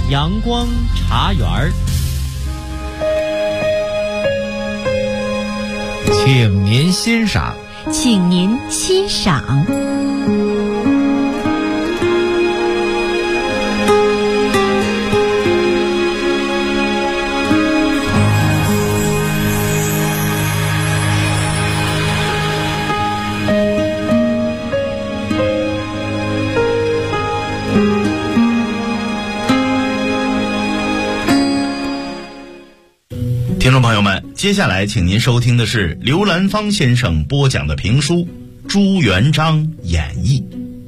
阳光茶园儿， 请您欣赏。 请您欣赏。 听众朋友们，接下来请您收听的是刘兰芳先生播讲的评书《朱元璋演义》。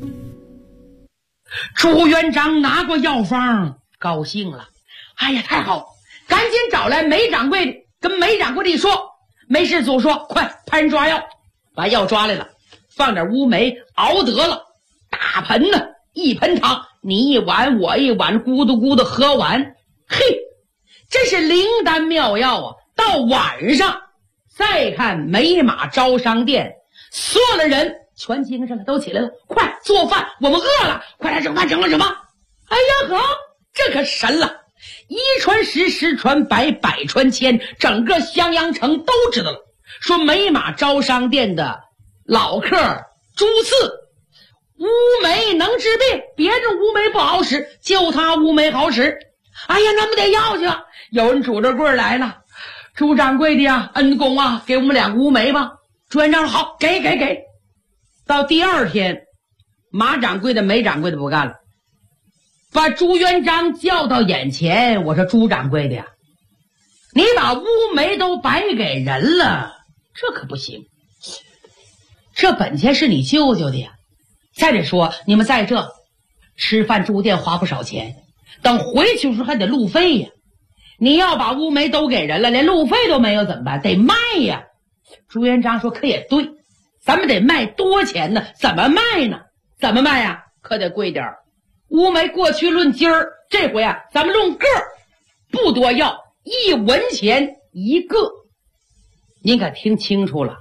朱元璋拿过药方，高兴了，哎呀，太好，赶紧找来梅掌柜的，跟梅掌柜的说，梅师祖说，快派人抓药，把药抓来了，放点乌梅熬得了，大盆呢，一盆汤，你一碗我一碗，咕嘟咕嘟喝完，嘿，这是灵丹妙药啊！到晚上再看美马招商店，所有的人全精神了，都起来了，快做饭，我们饿了，快来整饭，整吧！哎呀呵，这可神了！一传十，十传百，百传千，整个襄阳城都知道了，说美马招商店的老客朱四乌梅能治病，别的乌梅不好使，就他乌梅好使。哎呀，那么得要去啊！有人拄着棍来了，朱掌柜的呀，恩公啊，给我们2个乌梅吧。朱元璋说好，给。到第二天，马掌柜的、梅掌柜的不干了，把朱元璋叫到眼前。我说朱掌柜的呀，你把乌梅都白给人了，这可不行。这本钱是你舅舅的呀。再者说，你们在这吃饭住店花不少钱，等回去的时候还得路费呀。你要把乌梅都给人了，连路费都没有怎么办？得卖呀。朱元璋说可也对，咱们得卖多钱呢？怎么卖呢？怎么卖呀？可得贵点儿。乌梅过去论斤儿，这回啊咱们论个儿，不多要，1文钱一个。您可听清楚了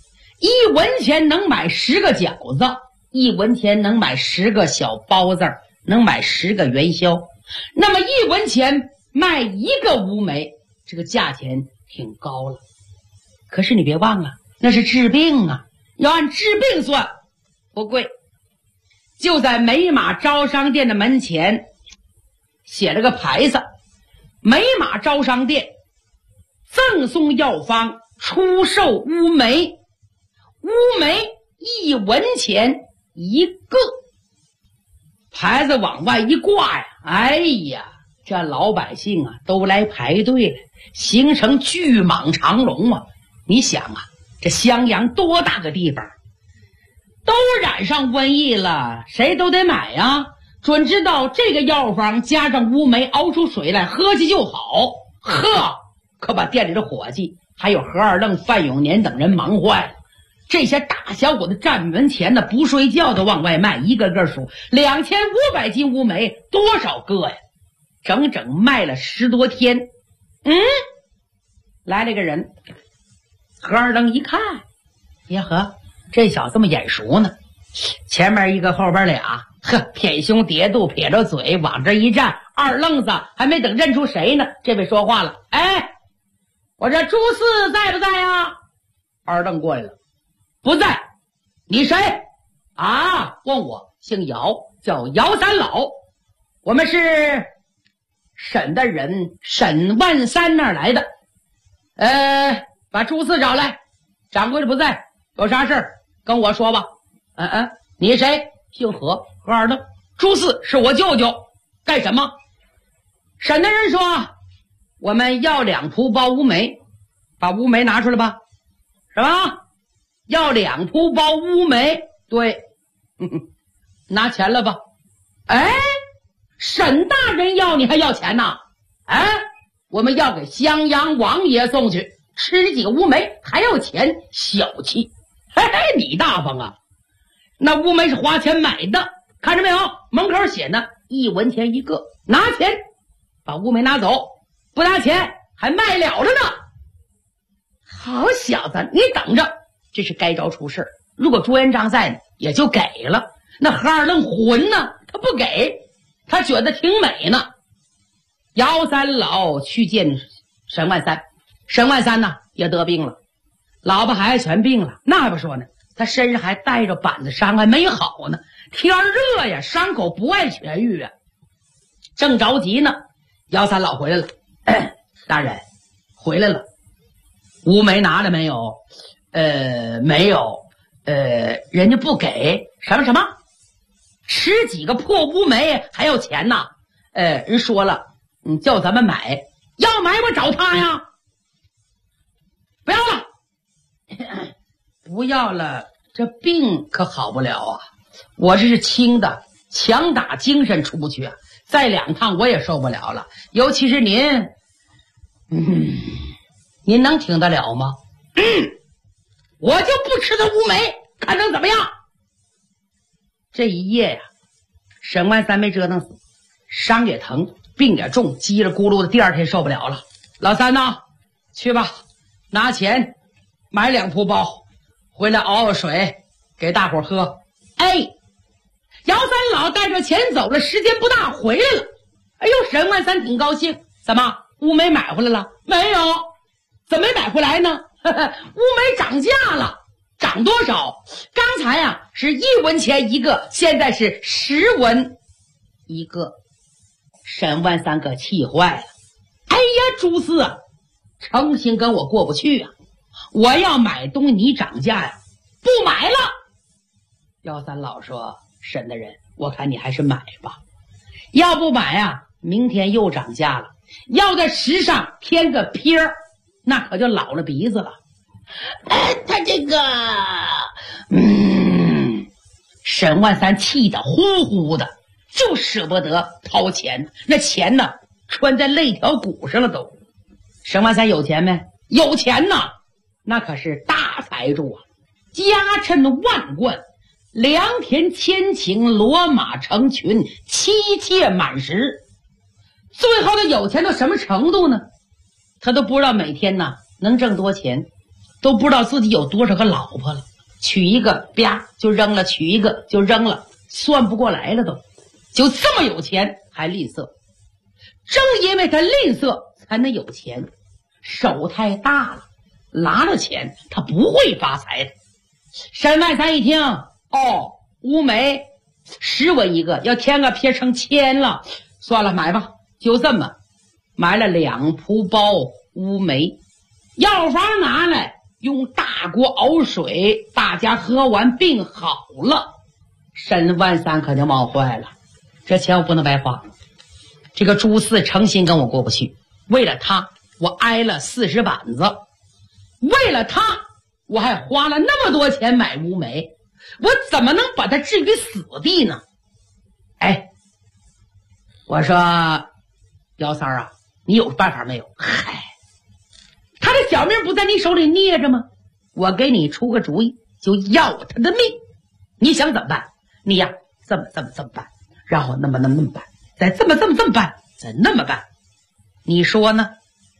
，1文钱能买10个饺子，1文钱能买10个小包子，能买10个元宵。那么1文钱卖1个乌梅，这个价钱挺高了。可是你别忘了，那是治病啊，要按治病算，不贵。就在美马招商店的门前写了个牌子，美马招商店赠送药方，出售乌梅，乌梅1文钱一个。牌子往外一挂呀，哎呀，这老百姓啊都来排队了，形成巨蟒长龙啊！你想啊，这襄阳多大个地方，都染上瘟疫了，谁都得买啊！准知道这个药方加上乌梅熬出水来，喝去就好。呵，可把店里的伙计还有何二愣、范永年等人忙坏了。这些大小伙子站门前的不睡觉的往外卖，一个个数2500斤乌梅，多少个呀？整整卖了10多天。来了个人，何二愣一看，呀呵，这小子这么眼熟呢，前面一个后边俩，呵，撇胸叠肚撇着嘴往这一站，二愣子还没等认出谁呢，这位说话了，哎，我这朱四在不在呀？二愣过来了，不在。你谁啊？问我姓姚，叫姚三老，我们是沈的人，沈万三那儿来的。把朱四找来。掌柜的不在，有啥事儿跟我说吧。你谁？姓何，何二愣。朱四是我舅舅。干什么？沈的人说我们要2铺包乌梅，把乌梅拿出来吧。什么？要2铺包乌梅？对。拿钱了吧。哎，沈大人要你还要钱呐？我们要给襄阳王爷送去，吃几个乌梅还要钱，小气。嘿嘿，你大方啊。那乌梅是花钱买的，看着没有，门口写呢，1文钱一个。拿钱把乌梅拿走，不拿钱还卖了着呢。好小子，你等着，这是该着出事。如果朱元璋在呢，也就给了。那何二愣混呢，他不给，他觉得挺美呢。 姚三老去见沈万三，沈万三呢也得病了，老婆孩子全病了，那还不说呢，他身上还带着板子伤，还没好呢。天热呀，伤口不爱痊愈啊，正着急呢。姚三老回来了，大人回来了，乌梅拿了没有？没有。人家不给什么吃几个破乌梅还要钱呢？人说了，叫咱们买，要买我找他呀。不要了，不要了，这病可好不了啊！我这是轻的，强打精神出不去啊！再2趟我也受不了了，尤其是您，您能挺得了吗？我就不吃他乌梅，看能怎么样？这一夜呀，沈万三没折腾死，伤也疼，病也重，叽里咕噜的，第2天受不了了。老三呐，去吧，拿钱买2铺包，回来熬水给大伙喝。姚三老带着钱走了，时间不大回来了。哎呦，沈万三挺高兴，怎么乌梅买回来了？没有，怎么没买回来呢？乌梅涨价了，涨多少？刚才呀是1文钱一个，现在是10文一个。沈万三可气坏了。哎呀，朱四啊，诚心跟我过不去啊！我要买东西你涨价呀，不买了。姚三老说，沈大人，我看你还是买吧，要不买啊，明天又涨价了，要在石上添个撇儿，那可就老了鼻子了。他这个，沈万三气得呼呼的，就舍不得掏钱，那钱呢，穿在肋条骨上了都。沈万三有钱没？有钱呐，那可是大财主啊，家趁万贯，良田千顷，骡马成群，妻妾满十。最后他有钱到什么程度呢？他都不知道每天呢能挣多钱，都不知道自己有多少个老婆了，娶一个啪就扔了，娶一个就扔了，算不过来了都。就这么有钱还吝啬，正因为他吝啬才能有钱，手太大了，拿了钱他不会发财的。沈万三一听，乌梅10文一个，要添个撇成1000了，算了，买吧。就这么买了2铺包乌梅，药方拿来，用大锅熬水，大家喝完病好了。沈万三可就冒坏了，这钱我不能白花，这个朱四诚心跟我过不去，为了他我挨了40板子，为了他我还花了那么多钱买乌梅，我怎么能把他置于死地呢？我说姚三啊，你有办法没有？他的小命不在你手里捏着吗？我给你出个主意，就要他的命。你想怎么办？你呀，这么办，然后那么办，再这么办，再那么办，你说呢？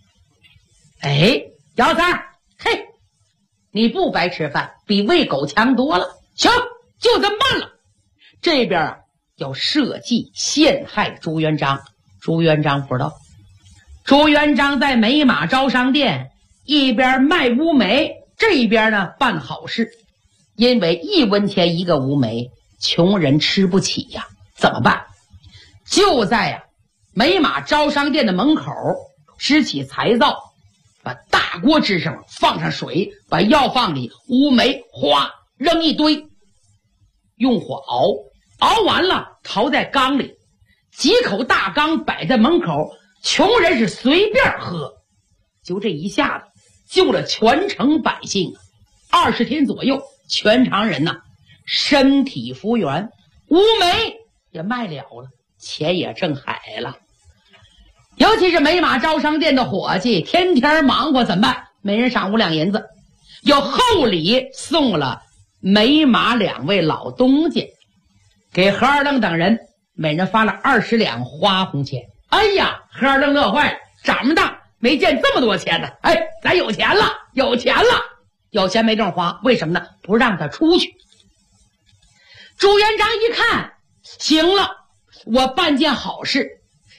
姚三，你不白吃饭，比喂狗强多了。行，就这么办了。这边啊要设计陷害朱元璋。朱元璋不知道，朱元璋在美马招商店一边卖乌梅，这一边呢办好事。因为1文钱一个乌梅，穷人吃不起呀，怎么办？就在美马招商店的门口支起柴灶，把大锅支上，放上水，把药放里，乌梅哗扔一堆，用火熬完了淘在缸里，几口大缸摆在门口，穷人是随便喝。就这一下子救了全城百姓，20天左右，全城人呐身体复原，乌梅也卖了了，钱也挣海了。尤其是美马招商店的伙计，天天忙活，怎么办？每人赏5两银子，又厚礼送了美马2位老东家，给何二愣等人每人发了20两花红钱。哎呀，何二愣乐坏了，长这么大没见这么多钱呢！咱有钱了，有钱没地方花，为什么呢？不让他出去。朱元璋一看，行了，我办件好事，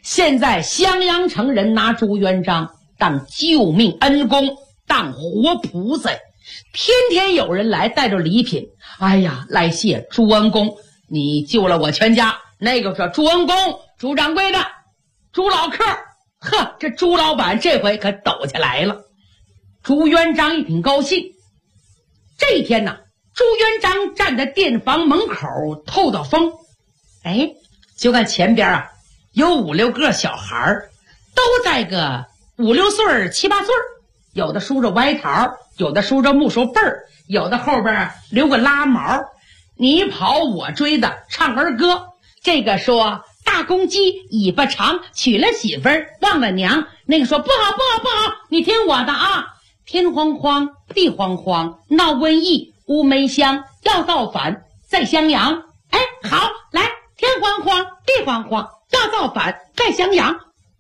现在襄阳城人拿朱元璋当救命恩公，当活菩萨，天天有人来带着礼品，哎呀，来谢朱恩公，你救了我全家。那个说朱恩公、朱掌柜的、朱老客，呵，这朱老板这回可抖起来了。朱元璋一挺高兴。这一天呢，朱元璋站在店房门口透透风，哎，就看前边啊有5、6个小孩都在个5、6岁、7、8岁，有的梳着歪桃，有的梳着木手背儿，有的后边留个拉毛，你跑我追的唱儿歌。这个说大公鸡尾巴长，娶了媳妇儿忘了娘。那个说不好不好不好，你听我的啊！天慌慌地慌慌，闹瘟疫乌梅香，要造反在襄阳。哎，好，来，天慌慌地慌慌，要造反在襄阳。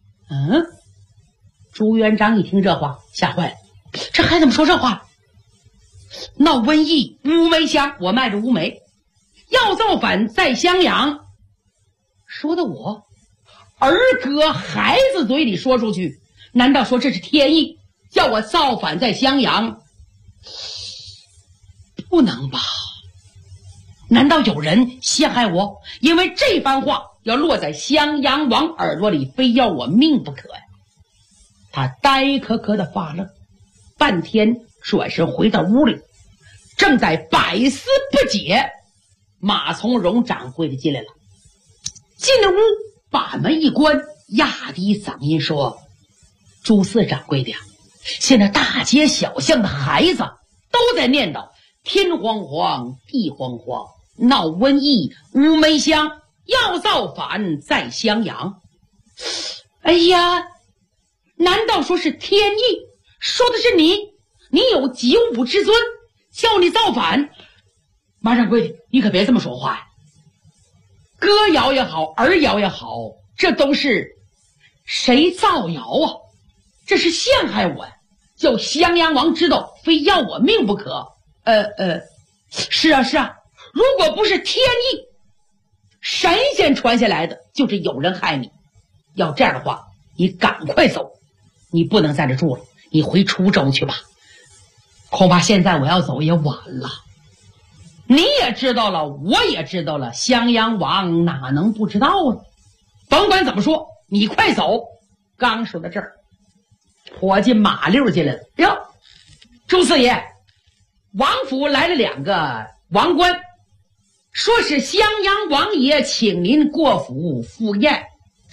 朱元璋一听这话吓坏了，这孩子们说这话，闹瘟疫乌梅香，我卖着乌梅，要造反在襄阳，说的我儿歌孩子嘴里说出去，难道说这是天意，叫我造反在襄阳？不能吧？难道有人陷害我？因为这番话要落在襄阳王耳朵里，非要我命不可呀！他呆磕磕的发愣，半天转身回到屋里，正在百思不解，马从容掌柜的进来了。进了屋，把门一关，压低嗓音说：朱四掌柜的呀，现在大街小巷的孩子都在念叨天慌慌地慌慌，闹瘟疫乌梅香，要造反在襄阳。哎呀，难道说是天意？说的是你有九五之尊，叫你造反？马掌柜的，你可别这么说话呀！歌谣也好，儿谣也好，这都是谁造谣啊？这是陷害我呀！叫襄阳王知道，非要我命不可。是啊，如果不是天意，神仙传下来的，就是有人害你。要这样的话，你赶快走，你不能在这住了，你回滁州去吧。恐怕现在我要走也晚了。你也知道了，我也知道了，襄阳王哪能不知道呢？甭管怎么说，你快走。刚说到这儿，伙计马溜进来了。哟，朱四爷，王府来了2个王官，说是襄阳王爷请您过府赴宴。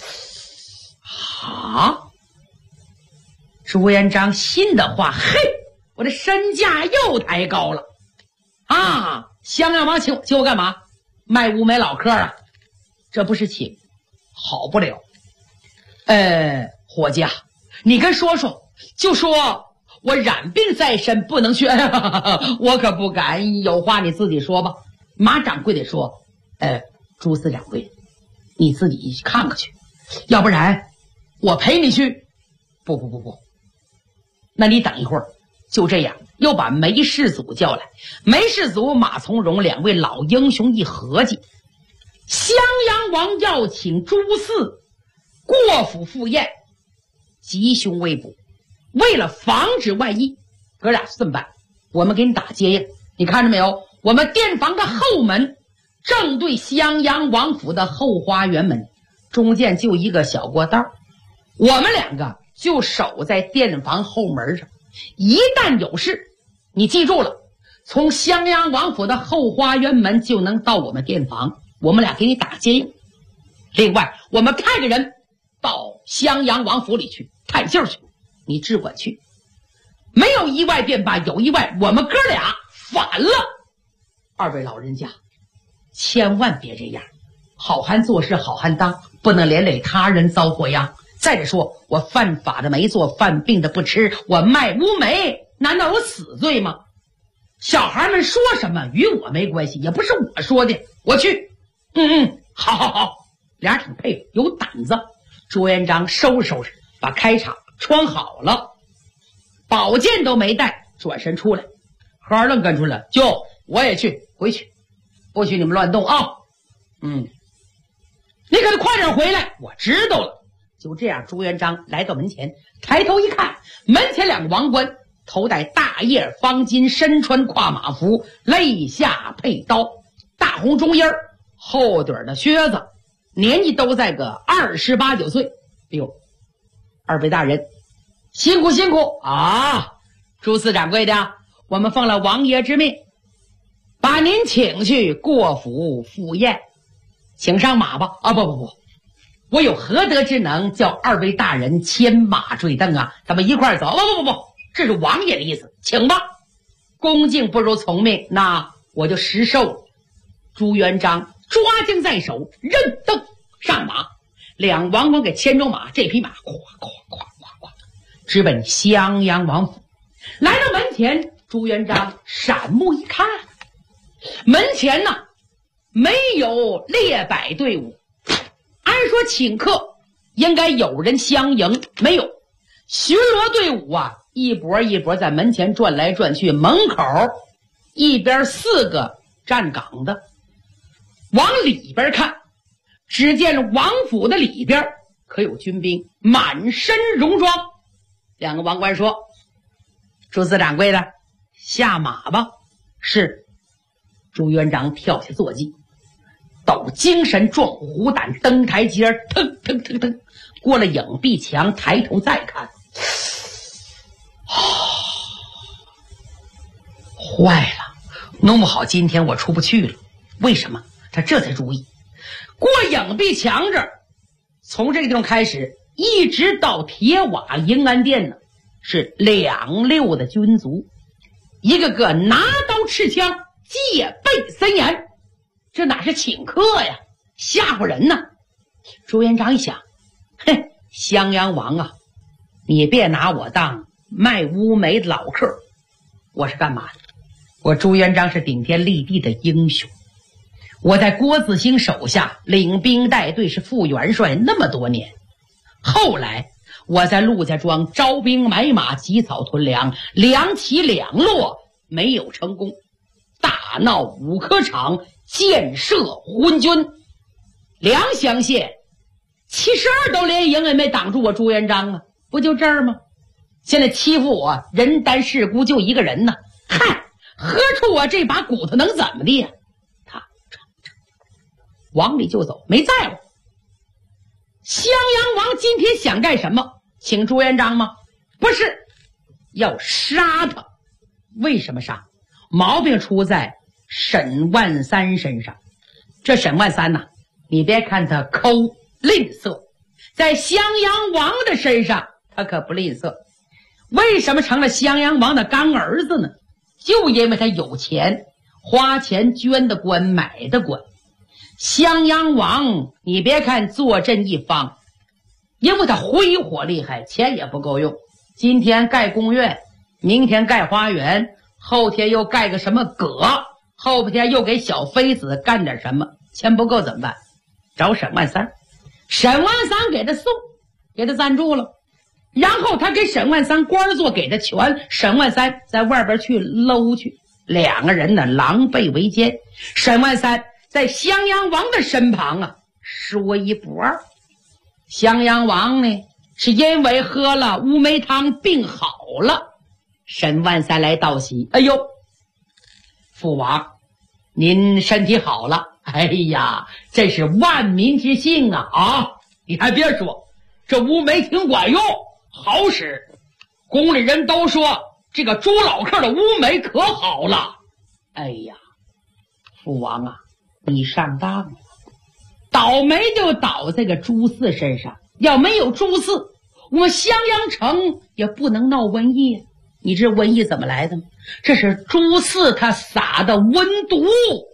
好，朱元璋心的话，嘿，我这身价又抬高了啊！襄阳王请我干嘛？卖乌梅老客啊？这不是请，好不了。伙计啊，你跟说，就说我染病在身，不能去。我可不敢，有话你自己说吧。马掌柜的说，朱四掌柜，你自己看看去，要不然我陪你去。不，那你等一会儿。就这样，又把梅世祖叫来。梅世祖、马从容2位老英雄一合计，襄阳王要请朱四过府赴宴，吉凶未卜。为了防止万一，哥俩这么办，我们给你打接应。你看着没有？我们店房的后门正对襄阳王府的后花园门，中间就一个小过道，我们2个就守在店房后门上。一旦有事，你记住了，从襄阳王府的后花园门就能到我们店房，我们俩给你打接应。另外，我们派个人到襄阳王府里去探信去，你只管去，没有意外便罢，有意外我们哥俩反了。2位老人家千万别这样，好汉做事好汉当，不能连累他人遭祸殃。再者说，我犯法的没做，犯病的不吃，我卖乌梅，难道有死罪吗？小孩们说什么与我没关系，也不是我说的，我去。好，俩人挺配合，有胆子。朱元璋收拾收拾，把开场穿好了，宝剑都没带，转身出来。何二愣跟出来，就我也去，回去，不许你们乱动啊！你可得快点回来。我知道了。 就这样，朱元璋来到门前，抬头一看，门前两个王官，头戴大叶方巾，身穿跨马服，肋下佩刀，大红中衣儿，厚底儿的靴子，年纪都在个28、9岁。哎呦，二位大人，辛苦辛苦啊！朱四掌柜的，我们奉了王爷之命，把您请去过府赴宴，请上马吧。啊，不，我有何德之能叫二位大人牵马坠镫啊？咱们一块儿走。不，这是王爷的意思，请吧。恭敬不如从命，那我就实受了。朱元璋抓将在手，任登上马，两王官给牵着马，这匹马咵直奔襄阳王府。来到门前，朱元璋闪目一看，门前呢没有列摆队伍，按说请客应该有人相迎，没有。巡逻队伍啊，一波一波在门前转来转去，门口一边4个站岗的。往里边看，只见王府的里边可有军兵，满身戎装。两个王官说：“朱四掌柜的，下马吧。”是。朱元璋跳下坐骑，抖精神壮虎胆，登台阶，腾过了影壁墙，抬头再看，坏了，弄不好今天我出不去了。为什么？他这才注意，过影壁墙这儿，从这个地方开始一直到铁瓦迎安殿呢，是2、6的军卒，一个个拿刀持枪，戒备森严。这哪是请客呀，吓唬人呢。朱元璋一想，襄阳王啊，你别拿我当卖乌梅的老客，我是干嘛的？我朱元璋是顶天立地的英雄，我在郭子兴手下领兵带队，是副元帅那么多年。后来我在陆家庄招兵买马，集草屯粮，两起两落，没有成功，大闹五科场，建设昏君，两乡县72都连营也没挡住我朱元璋啊，不就这儿吗？现在欺负我人单势孤，就一个人呢，何处我这把骨头能怎么的呀？他往里就走，没在乎。襄阳王今天想干什么？请朱元璋吗？不是，要杀他。为什么杀？毛病出在沈万三身上。这沈万三呐，你别看他抠吝啬，在襄阳王的身上他可不吝啬。为什么成了襄阳王的干儿子呢？就因为他有钱，花钱捐的官，买的官。襄阳王你别看坐镇一方，因为他挥霍厉害，钱也不够用。今天盖宫苑，明天盖花园，后天又盖个什么阁，后天又给小妃子干点什么，钱不够怎么办？找沈万三。沈万三给他送，给他赞助了，然后他给沈万三官做，给他权，沈万三在外边去搂去，两个人呢狼狈为奸。沈万三在襄阳王的身旁啊，说一不二。襄阳王呢，是因为喝了乌梅汤病好了。沈万三来道喜，哎呦，父王，您身体好了。哎呀，这是万民之幸啊！你还别说，这乌梅挺管用，好使。宫里人都说这个朱老客的乌梅可好了。哎呀，父王啊，你上当了，倒霉就倒在个朱四身上。要没有朱四，我们襄阳城也不能闹瘟疫。你知瘟疫怎么来的吗？这是朱四他撒的瘟毒。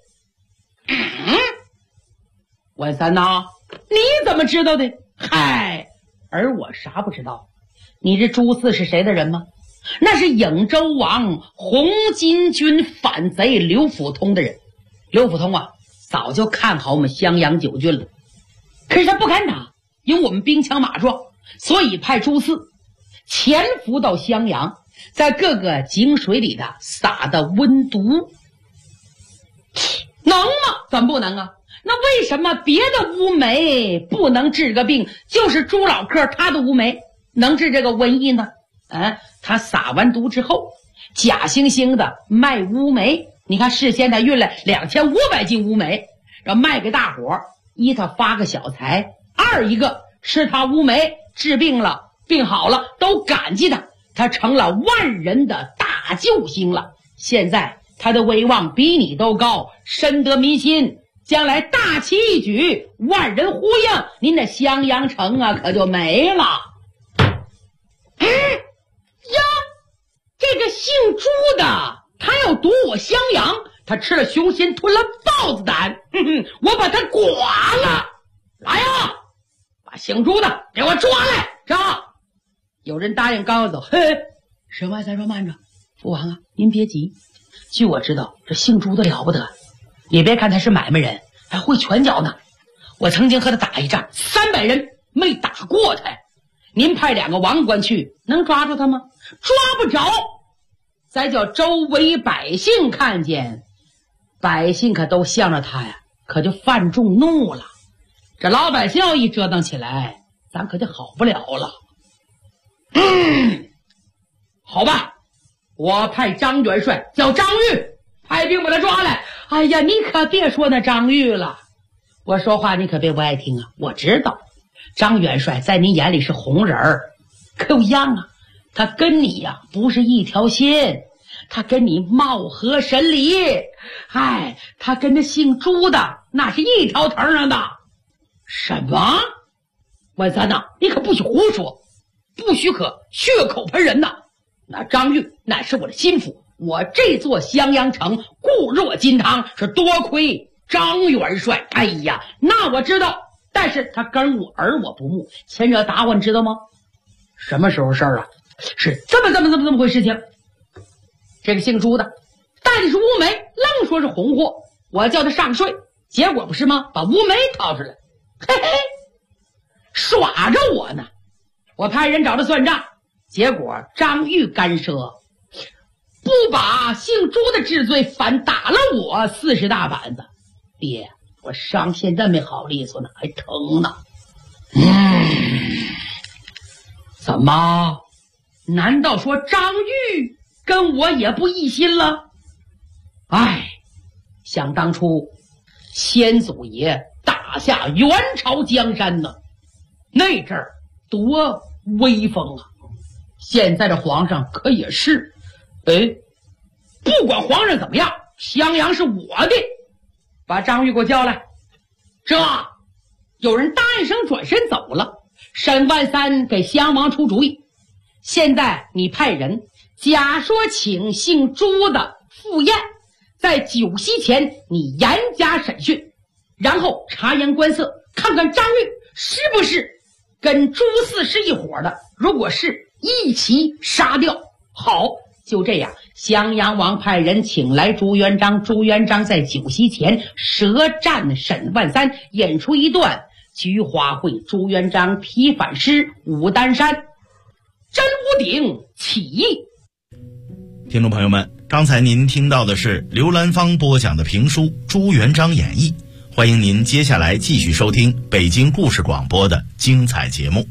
万三呐，你怎么知道的？嗨，而我啥不知道？你这朱四是谁的人吗？那是颍州王红巾军反贼刘辅通的人。刘辅通啊，早就看好我们襄阳9郡了，可是他不敢打，因为我们兵强马壮，所以派朱四潜伏到襄阳，在各个井水里的撒的瘟毒。能吗？怎么不能啊？ 那为什么别的乌梅不能治个病，就是朱老客他的乌梅能治这个瘟疫呢？他撒完毒之后，假惺惺的卖乌梅。你看事先他运来2500斤乌梅，然后卖给大伙儿，一他发个小财，二一个是他乌梅治病了，病好了都感激他，他成了万人的大救星了。现在他的威望比你都高，深得民心，将来大旗一举，万人呼应，您的襄阳城啊可就没了。呀，这个姓朱的他要毒我襄阳，他吃了熊心吞了豹子胆，我把他剐了。来呀，把姓朱的给我抓来。是吧？有人答应刚要走，沈万三说慢着，父王啊，您别急。据我知道，这姓朱的了不得，也别看他是买卖人，还会拳脚呢。我曾经和他打一仗，300人没打过他。您派2个王官去，能抓住他吗？抓不着。再叫周围百姓看见，百姓可都向着他呀，可就犯众怒了。这老百姓一折腾起来，咱可就好不了了。好吧，我派张元帅叫张玉派兵把他抓来。哎呀，你可别说那张玉了，我说话你可别不爱听啊。我知道张元帅在你眼里是红人儿，可有样啊，他跟你呀不是一条心，他跟你貌合神离。他跟那姓朱的那是一条藤上的。什么？万三呐，你可不许胡说，不许可血口喷人呐！那张玉乃是我的心腹，我这座襄阳城固若金汤，是多亏张元帅。哎呀，那我知道，但是他跟我儿我不睦，前者打我，你知道吗？什么时候事儿啊？是这么回事情。这个姓朱的带的是乌梅，愣说是红货，我叫他上税，结果不是吗？把乌梅掏出来，耍着我呢。我派人找他算账，结果张玉干涉，不把姓朱的治罪，反打了我40大板子。爹，我伤现在没好利索呢，还疼呢。怎么？难道说张玉跟我也不一心了？想当初先祖爷打下元朝江山呢，那阵儿多威风啊！现在这皇上可也是，不管皇上怎么样，襄阳是我的。把张玉给我叫来。这有人答应声转身走了。沈万三给襄王出主意，现在你派人假说请姓朱的赴宴，在酒席前你严加审讯，然后察言观色，看看张玉是不是跟朱四是一伙的，如果是，一起杀掉。好，就这样，襄阳王派人请来朱元璋，朱元璋在酒席前舌战沈万三，演出一段菊花会朱元璋劈反诗武丹山真武鼎起义。 听众朋友们，刚才您听到的是刘兰芳播讲的评书《朱元璋演义》，欢迎您接下来继续收听北京故事广播的精彩节目。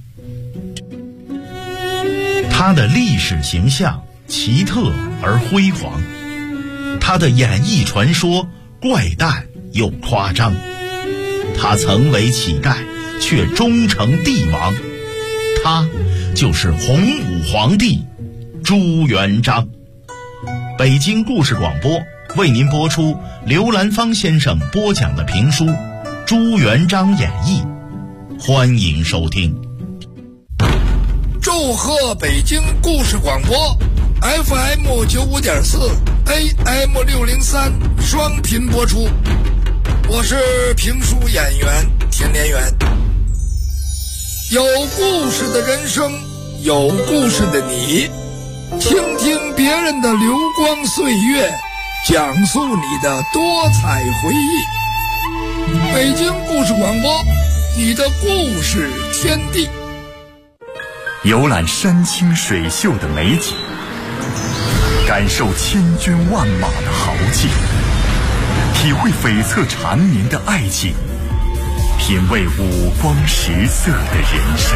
他的历史形象奇特而辉煌，他的演艺传说怪诞又夸张，他曾为乞丐却终成帝王，他就是洪武皇帝朱元璋。北京故事广播为您播出刘兰芳先生播讲的评书《朱元璋演义》，欢迎收听。 祝贺北京故事广播 FM 95.4 AM 603双频播出，我是评书演员田连元。有故事的人生，有故事的你，倾听别人的流光岁月，讲述你的多彩回忆。北京故事广播，你的故事天地。 游览山清水秀的美景，感受千军万马的豪气， 体会悱恻缠绵的爱情，品味五光十色的人生。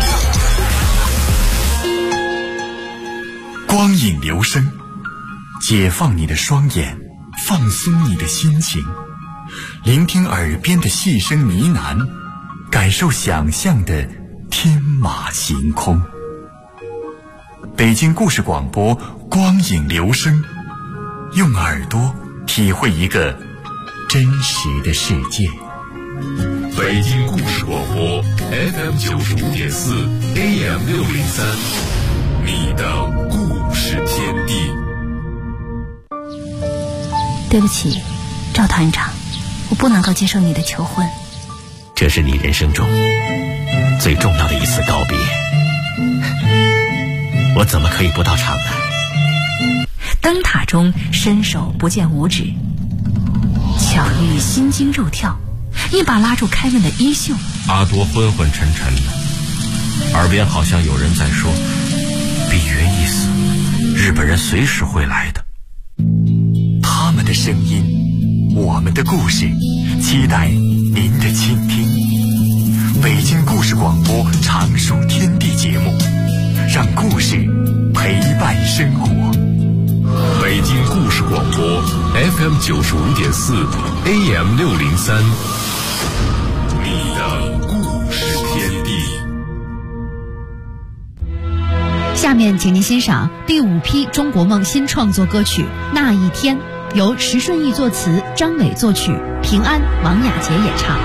光影留声，解放你的双眼，放松你的心情，聆听耳边的细声呢喃，感受想象的天马行空。北京故事广播，光影留声，用耳朵体会一个真实的世界。 北京故事广播 FM95.4 AM603， 你的故事天地。 对不起，赵团长，我不能够接受你的求婚。 这是你人生中最重要的一次告别，我怎么可以不到场呢？ 灯塔中伸手不见五指，巧遇心惊肉跳，一把拉住凯文的衣袖。 阿多昏昏沉沉的，耳边好像有人在说：比约一死，日本人随时会来的。 他们的声音，我们的故事，期待您的倾听。北京故事广播常数天地节目，让故事陪伴生活。 北京故事广播 FM95.4 AM603， 你的故事天地。 下面请您欣赏第5批中国梦新创作歌曲《那一天》，由石顺义作词，张伟作曲，平安、王雅洁演唱。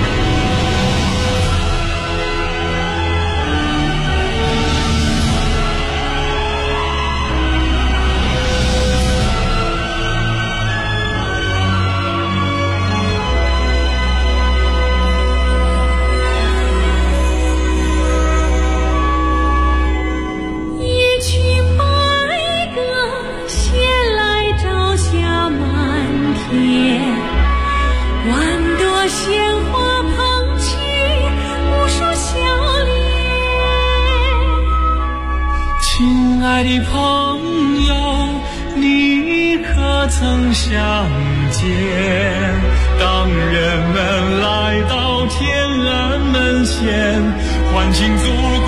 亲爱的朋友，你可曾想见，当人们来到天安门前，欢庆祖国